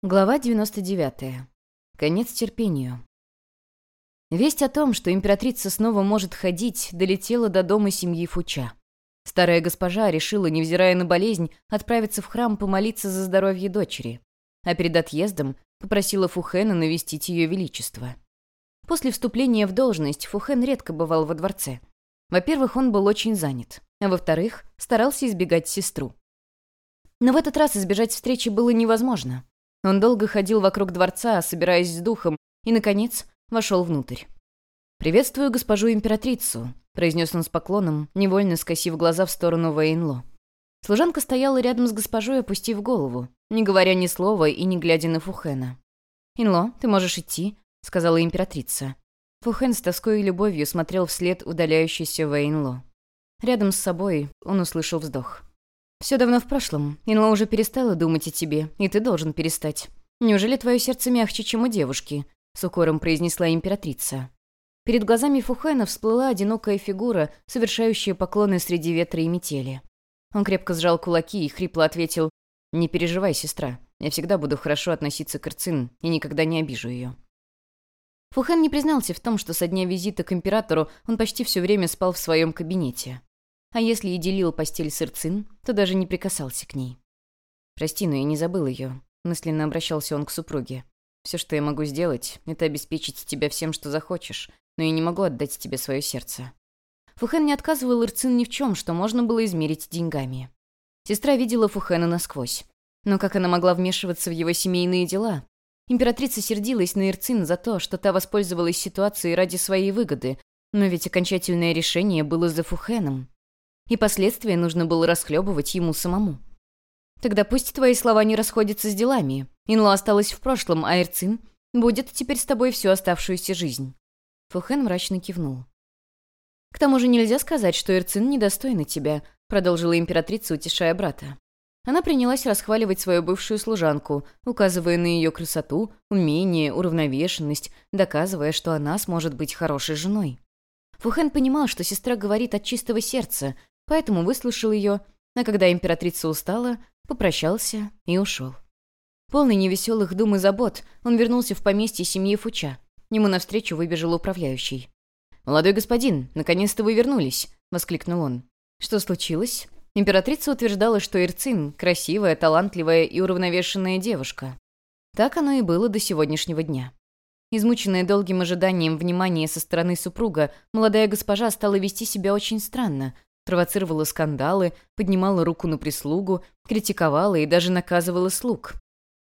Глава 99. Конец терпению. Весть о том, что императрица снова может ходить, долетела до дома семьи Фуча. Старая госпожа решила, невзирая на болезнь, отправиться в храм помолиться за здоровье дочери, а перед отъездом попросила Фухэна навестить ее величество. После вступления в должность Фухен редко бывал во дворце. Во-первых, он был очень занят, а во-вторых, старался избегать сестру. Но в этот раз избежать встречи было невозможно. Он долго ходил вокруг дворца, собираясь с духом, и, наконец, вошел внутрь. «Приветствую госпожу императрицу», — произнес он с поклоном, невольно скосив глаза в сторону Вэйнло. Служанка стояла рядом с госпожой, опустив голову, не говоря ни слова и не глядя на Фухена. «Инло, ты можешь идти», — сказала императрица. Фухен с тоской и любовью смотрел вслед удаляющейся Вэйнло. Рядом с собой он услышал вздох. «Все давно в прошлом. Инло уже перестала думать о тебе, и ты должен перестать. Неужели твое сердце мягче, чем у девушки?» — с укором произнесла императрица. Перед глазами Фухена всплыла одинокая фигура, совершающая поклоны среди ветра и метели. Он крепко сжал кулаки и хрипло ответил: «Не переживай, сестра. Я всегда буду хорошо относиться к Эрцин и никогда не обижу ее». Фухен не признался в том, что со дня визита к императору он почти все время спал в своем кабинете. А если и делил постель с Эрцин, то даже не прикасался к ней. «Прости, но я не забыл ее», — мысленно обращался он к супруге. «Все, что я могу сделать, это обеспечить тебя всем, что захочешь, но я не могу отдать тебе свое сердце». Фухен не отказывал Эрцин ни в чем, что можно было измерить деньгами. Сестра видела Фухена насквозь. Но как она могла вмешиваться в его семейные дела? Императрица сердилась на Эрцин за то, что та воспользовалась ситуацией ради своей выгоды, но ведь окончательное решение было за Фухеном. И последствия нужно было расхлебывать ему самому. «Тогда пусть твои слова не расходятся с делами. Инло осталась в прошлом, а Эрцин будет теперь с тобой всю оставшуюся жизнь». Фухен мрачно кивнул. «К тому же нельзя сказать, что Эрцин недостойна тебя», продолжила императрица, утешая брата. Она принялась расхваливать свою бывшую служанку, указывая на ее красоту, умение, уравновешенность, доказывая, что она сможет быть хорошей женой. Фухен понимал, что сестра говорит от чистого сердца, поэтому выслушал ее, а когда императрица устала, попрощался и ушел. Полный невеселых дум и забот, он вернулся в поместье семьи Фуча. Ему навстречу выбежал управляющий. «Молодой господин, наконец-то вы вернулись!» — воскликнул он. «Что случилось?» Императрица утверждала, что Эрцин — красивая, талантливая и уравновешенная девушка. Так оно и было до сегодняшнего дня. Измученная долгим ожиданием внимания со стороны супруга, молодая госпожа стала вести себя очень странно, провоцировала скандалы, поднимала руку на прислугу, критиковала и даже наказывала слуг.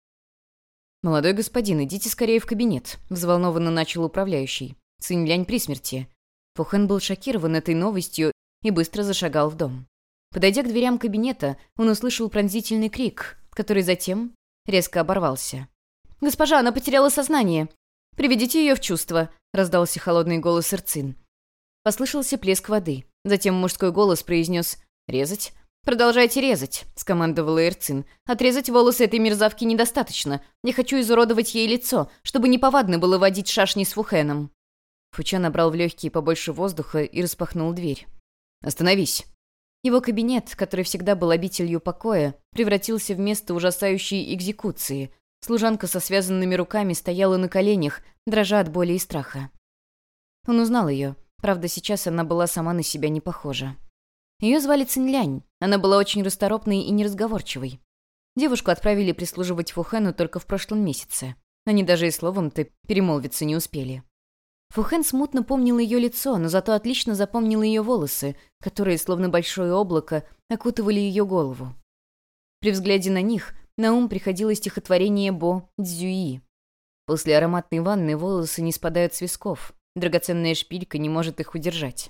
«Молодой господин, идите скорее в кабинет», — взволнованно начал управляющий. «Цинь-Лянь при смерти». Фухен был шокирован этой новостью и быстро зашагал в дом. Подойдя к дверям кабинета, он услышал пронзительный крик, который затем резко оборвался. «Госпожа, она потеряла сознание! Приведите ее в чувство!» — раздался холодный голос Эрцин. Послышался плеск воды. Затем мужской голос произнес: «Резать?» «Продолжайте резать», — скомандовала Эрцин. «Отрезать волосы этой мерзавки недостаточно. Я хочу изуродовать ей лицо, чтобы неповадно было водить шашни с Фухеном». Фуча набрал в легкие побольше воздуха и распахнул дверь. «Остановись!» Его кабинет, который всегда был обителью покоя, превратился в место ужасающей экзекуции. Служанка со связанными руками стояла на коленях, дрожа от боли и страха. Он узнал ее. Правда, сейчас она была сама на себя не похожа. Ее звали Цинь-Лянь. Она была очень расторопной и неразговорчивой. Девушку отправили прислуживать Фухену только в прошлом месяце. Они даже и словом-то перемолвиться не успели. Фухен смутно помнил ее лицо, но зато отлично запомнил ее волосы, которые, словно большое облако, окутывали ее голову. При взгляде на них на ум приходило стихотворение Бо Цзюи. После ароматной ванны волосы не спадают с висков, драгоценная шпилька не может их удержать.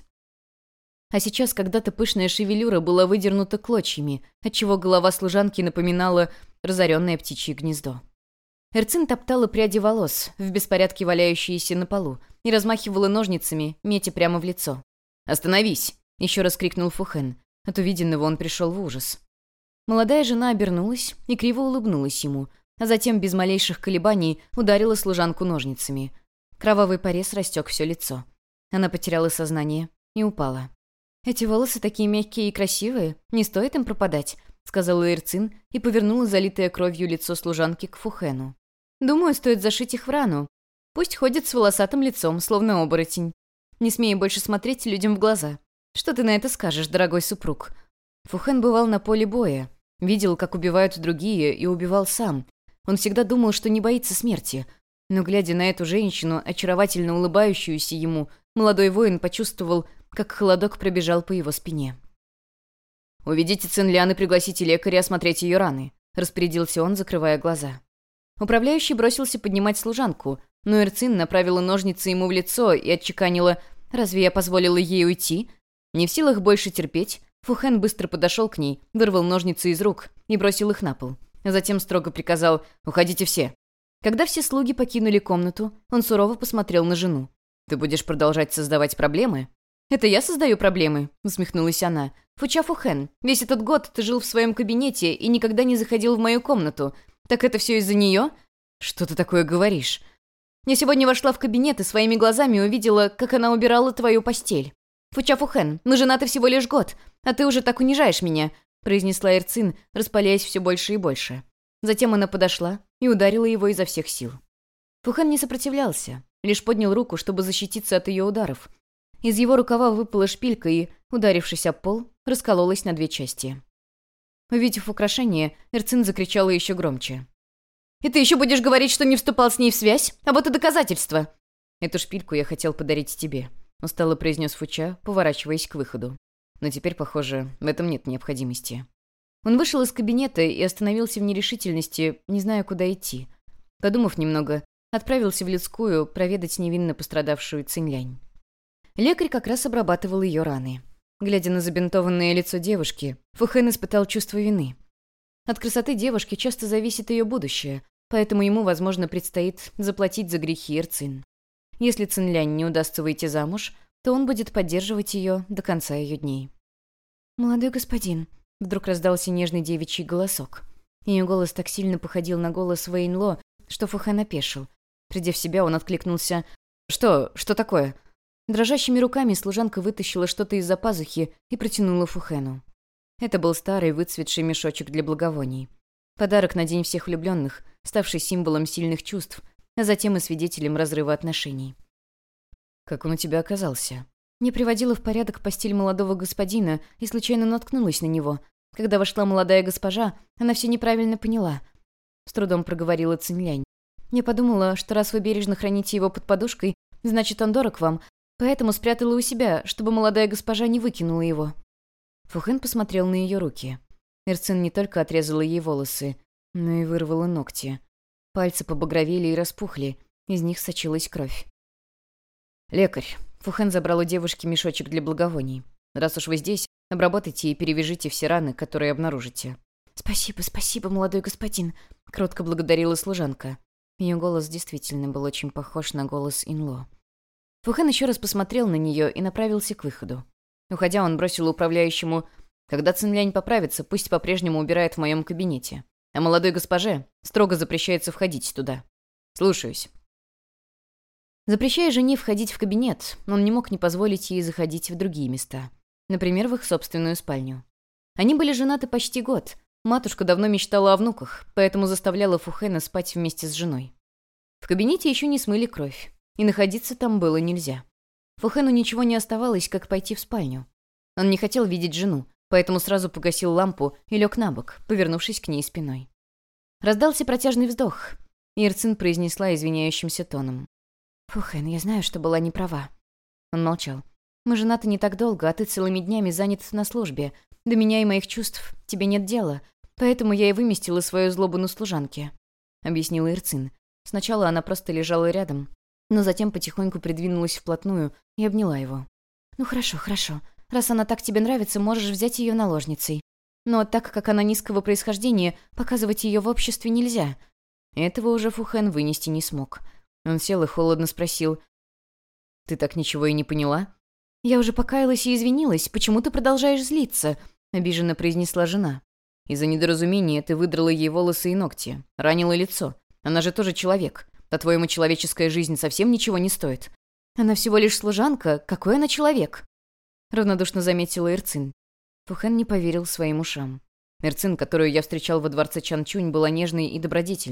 А сейчас когда-то пышная шевелюра была выдернута клочьями, отчего голова служанки напоминала разоренное птичье гнездо. Эрцин топтала пряди волос, в беспорядке валяющиеся на полу, и размахивала ножницами, метя прямо в лицо. «Остановись!» — еще раз крикнул Фухен. От увиденного он пришел в ужас. Молодая жена обернулась и криво улыбнулась ему, а затем без малейших колебаний ударила служанку ножницами. Кровавый порез растек все лицо. Она потеряла сознание и упала. «Эти волосы такие мягкие и красивые, не стоит им пропадать», — сказала Эрцин и повернула залитое кровью лицо служанки к Фухену. Думаю, стоит зашить их в рану. Пусть ходит с волосатым лицом, словно оборотень. Не смей больше смотреть людям в глаза. Что ты на это скажешь, дорогой супруг?» Фухэн бывал на поле боя, видел, как убивают другие, и убивал сам. Он всегда думал, что не боится смерти. Но, глядя на эту женщину, очаровательно улыбающуюся ему, молодой воин почувствовал, как холодок пробежал по его спине. «Уведите Цинлян и пригласите лекаря осмотреть ее раны», — распорядился он, закрывая глаза. Управляющий бросился поднимать служанку, но Эрцин направила ножницы ему в лицо и отчеканила: «Разве я позволила ей уйти?» Не в силах больше терпеть, Фухэн быстро подошел к ней, вырвал ножницы из рук и бросил их на пол. Затем строго приказал: «Уходите все». Когда все слуги покинули комнату, он сурово посмотрел на жену. «Ты будешь продолжать создавать проблемы?» «Это я создаю проблемы», — усмехнулась она. «Фуча Фухэн, весь этот год ты жил в своем кабинете и никогда не заходил в мою комнату. Так это все из-за нее?» «Что ты такое говоришь?» «Я сегодня вошла в кабинет и своими глазами увидела, как она убирала твою постель. Фуча Фухэн, мы женаты всего лишь год, а ты уже так унижаешь меня», — произнесла Эрцин, распаляясь все больше и больше. Затем она подошла и ударила его изо всех сил. Фухэн не сопротивлялся, лишь поднял руку, чтобы защититься от ее ударов. Из его рукава выпала шпилька и, ударившись об пол, раскололась на две части. Увидев украшение, Эрцин закричала еще громче. «И ты еще будешь говорить, что не вступал с ней в связь? А вот и доказательства!» «Эту шпильку я хотел подарить тебе», — устало произнес Фуча, поворачиваясь к выходу. «Но теперь, похоже, в этом нет необходимости». Он вышел из кабинета и остановился в нерешительности, не зная, куда идти. Подумав немного, отправился в людскую проведать невинно пострадавшую Цинлянь. Лекарь как раз обрабатывал ее раны. Глядя на забинтованное лицо девушки, Фухэн испытал чувство вины. От красоты девушки часто зависит ее будущее, поэтому ему, возможно, предстоит заплатить за грехи Эрцин. Если Цинлянь не удастся выйти замуж, то он будет поддерживать ее до конца ее дней. «Молодой господин», — вдруг раздался нежный девичий голосок. Ее голос так сильно походил на голос Вэйнло, что Фухэн опешил. Придя в себя, он откликнулся: «Что такое?» Дрожащими руками служанка вытащила что-то из-за пазухи и протянула Фухену. Это был старый выцветший мешочек для благовоний. Подарок на День всех влюбленных, ставший символом сильных чувств, а затем и свидетелем разрыва отношений. «Как он у тебя оказался?» Не приводила в порядок постель молодого господина и случайно наткнулась на него. Когда вошла молодая госпожа, она все неправильно поняла. С трудом проговорила Цинлянь. «Я подумала, что раз вы бережно храните его под подушкой, значит, он дорог вам, поэтому спрятала у себя, чтобы молодая госпожа не выкинула его». Фухэн посмотрел на ее руки. Эрцин не только отрезала ей волосы, но и вырвала ногти. Пальцы побагровели и распухли, из них сочилась кровь. «Лекарь», — Фухэн забрал у девушки мешочек для благовоний. «Раз уж вы здесь, обработайте и перевяжите все раны, которые обнаружите». «Спасибо, молодой господин», — кротко благодарила служанка. Ее голос действительно был очень похож на голос Инло. Фухэн еще раз посмотрел на нее и направился к выходу. Уходя, он бросил управляющему: «Когда Цинлянь поправится, пусть по-прежнему убирает в моем кабинете. А молодой госпоже строго запрещается входить туда. Слушаюсь». Запрещая жене входить в кабинет, он не мог не позволить ей заходить в другие места. Например, в их собственную спальню. Они были женаты почти год. Матушка давно мечтала о внуках, поэтому заставляла Фухэна спать вместе с женой. В кабинете еще не смыли кровь, и находиться там было нельзя. Фухэну ничего не оставалось, как пойти в спальню. Он не хотел видеть жену, поэтому сразу погасил лампу и лег на бок, повернувшись к ней спиной. Раздался протяжный вздох, и Эрцин произнесла извиняющимся тоном: «Фухэн, я знаю, что была не права». Он молчал. «Мы женаты не так долго, а ты целыми днями занят на службе. До меня и моих чувств тебе нет дела, поэтому я и выместила свою злобу на служанке», — объяснила Эрцин. Сначала она просто лежала рядом, но затем потихоньку придвинулась вплотную и обняла его. «Ну хорошо. Раз она так тебе нравится, можешь взять ее наложницей. Но так как она низкого происхождения, показывать ее в обществе нельзя». Этого уже Фухэн вынести не смог. Он сел и холодно спросил: «Ты так ничего и не поняла?» «Я уже покаялась и извинилась. Почему ты продолжаешь злиться?» — обиженно произнесла жена. «Из-за недоразумения ты выдрала ей волосы и ногти, ранила лицо. Она же тоже человек. По-твоему, человеческая жизнь совсем ничего не стоит?» «Она всего лишь служанка. Какой она человек?» — равнодушно заметила Эрцин. Фухэн не поверил своим ушам. Эрцин, которую я встречал во дворце Чанчунь, была нежной и добродетельной.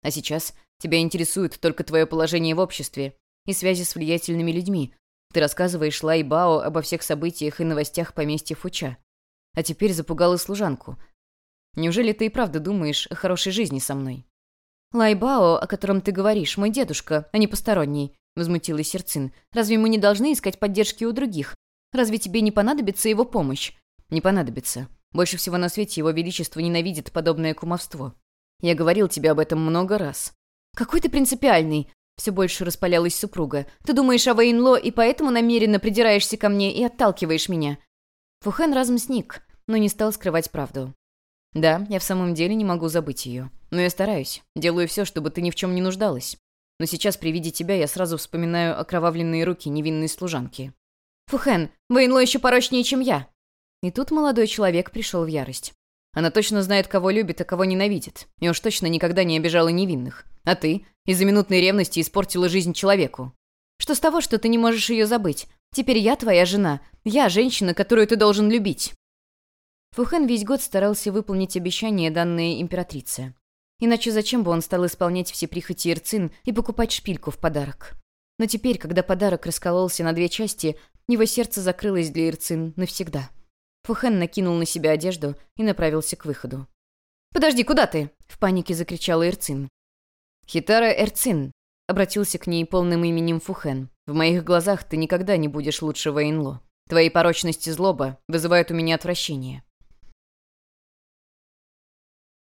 А сейчас тебя интересует только твое положение в обществе и связи с влиятельными людьми. Ты рассказываешь Лай Бао обо всех событиях и новостях поместья Фуча. А теперь запугала служанку. Неужели ты и правда думаешь о хорошей жизни со мной?» «Лай Бао, о котором ты говоришь, мой дедушка, а не посторонний», — возмутилась Ирцин. «Разве мы не должны искать поддержки у других? Разве тебе не понадобится его помощь?» «Не понадобится. Больше всего на свете его величество ненавидит подобное кумовство. Я говорил тебе об этом много раз». «Какой ты принципиальный!» — все больше распалялась супруга. «Ты думаешь о Вэйнло и поэтому намеренно придираешься ко мне и отталкиваешь меня?» Фухэн разом сник, но не стал скрывать правду. «Да, я в самом деле не могу забыть ее. Но я стараюсь. Делаю все, чтобы ты ни в чем не нуждалась. Но сейчас при виде тебя я сразу вспоминаю окровавленные руки невинной служанки». «Фухэн, Вэйнло еще порочнее, чем я!» И тут молодой человек пришел в ярость. «Она точно знает, кого любит, а кого ненавидит. И уж точно никогда не обижала невинных. А ты из-за минутной ревности испортила жизнь человеку. Что с того, что ты не можешь ее забыть? Теперь я твоя жена. Я женщина, которую ты должен любить». Фухэн весь год старался выполнить обещание, данное императрице. Иначе зачем бы он стал исполнять все прихоти Ирцин и покупать шпильку в подарок? Но теперь, когда подарок раскололся на две части, его сердце закрылось для Ирцин навсегда. Фухэн накинул на себя одежду и направился к выходу. «Подожди, куда ты?» — в панике закричала Ирцин. «Хитара Эрцин», — обратился к ней полным именем Фухэн. «В моих глазах ты никогда не будешь лучше Вэйнло. Твои порочность и злоба вызывают у меня отвращение.